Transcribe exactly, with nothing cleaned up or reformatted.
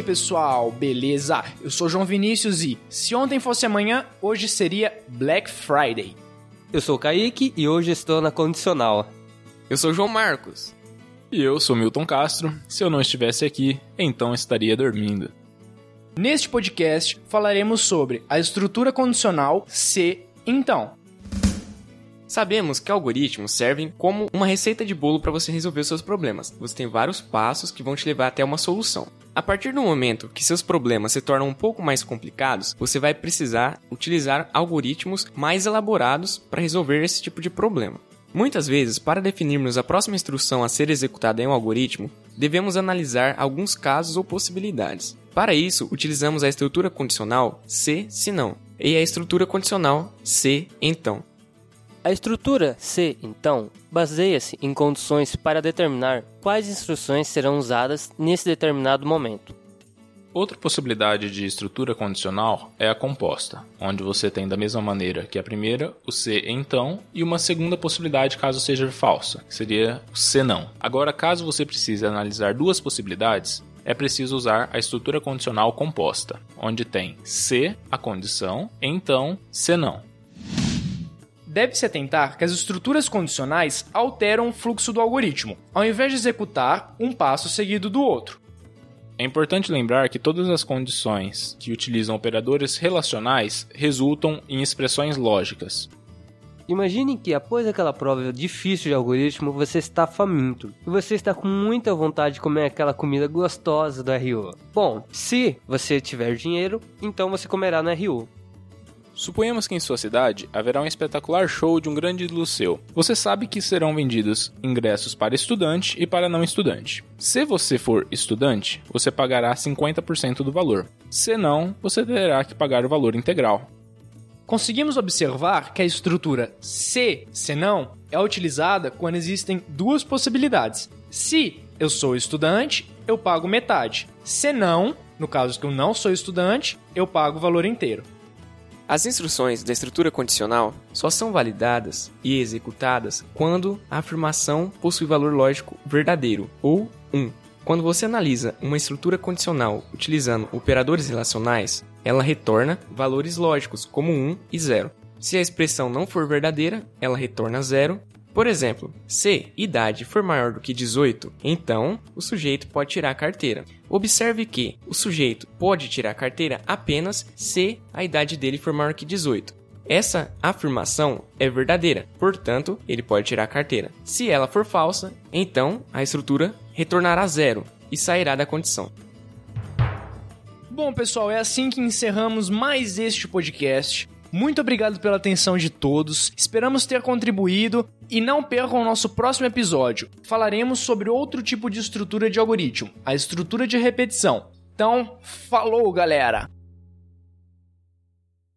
pessoal, beleza? Eu sou João Vinícius e, se ontem fosse amanhã, hoje seria Black Friday. Eu sou o Kaique e hoje estou na condicional. Eu sou o João Marcos. E eu sou Milton Castro. Se eu não estivesse aqui, então estaria dormindo. Neste podcast, falaremos sobre a estrutura condicional se, então. Sabemos que algoritmos servem como uma receita de bolo para você resolver os seus problemas. Você tem vários passos que vão te levar até uma solução. A partir do momento que seus problemas se tornam um pouco mais complicados, você vai precisar utilizar algoritmos mais elaborados para resolver esse tipo de problema. Muitas vezes, para definirmos a próxima instrução a ser executada em um algoritmo, devemos analisar alguns casos ou possibilidades. Para isso, utilizamos a estrutura condicional se, se não, e a estrutura condicional se, então. A estrutura se, então, baseia-se em condições para determinar quais instruções serão usadas nesse determinado momento. Outra possibilidade de estrutura condicional é a composta, onde você tem da mesma maneira que a primeira, o se então, e uma segunda possibilidade caso seja falsa, que seria o se não. Agora, caso você precise analisar duas possibilidades, é preciso usar a estrutura condicional composta, onde tem se, a condição, então, se não. Deve-se atentar que as estruturas condicionais alteram o fluxo do algoritmo, ao invés de executar um passo seguido do outro. É importante lembrar que todas as condições que utilizam operadores relacionais resultam em expressões lógicas. Imagine que após aquela prova difícil de algoritmo, você está faminto e você está com muita vontade de comer aquela comida gostosa do R U. Bom, se você tiver dinheiro, então você comerá no R U. Suponhamos que em sua cidade haverá um espetacular show de um grande ídolo seu. Você sabe que serão vendidos ingressos para estudante e para não estudante. Se você for estudante, você pagará cinquenta por cento do valor. Se não, você terá que pagar o valor integral. Conseguimos observar que a estrutura se, se não é utilizada quando existem duas possibilidades. Se eu sou estudante, eu pago metade. Se não, no caso que eu não sou estudante, eu pago o valor inteiro. As instruções da estrutura condicional só são validadas e executadas quando a afirmação possui valor lógico verdadeiro, ou um. Quando você analisa uma estrutura condicional utilizando operadores relacionais, ela retorna valores lógicos como um e zero. Se a expressão não for verdadeira, ela retorna zero. Por exemplo, se idade for maior do que dezoito, então o sujeito pode tirar a carteira. Observe que o sujeito pode tirar a carteira apenas se a idade dele for maior que dezoito. Essa afirmação é verdadeira, portanto, ele pode tirar a carteira. Se ela for falsa, então a estrutura retornará zero e sairá da condição. Bom, pessoal, é assim que encerramos mais este podcast. Muito obrigado pela atenção de todos, esperamos ter contribuído e não percam o nosso próximo episódio. Falaremos sobre outro tipo de estrutura de algoritmo, a estrutura de repetição. Então, falou, galera!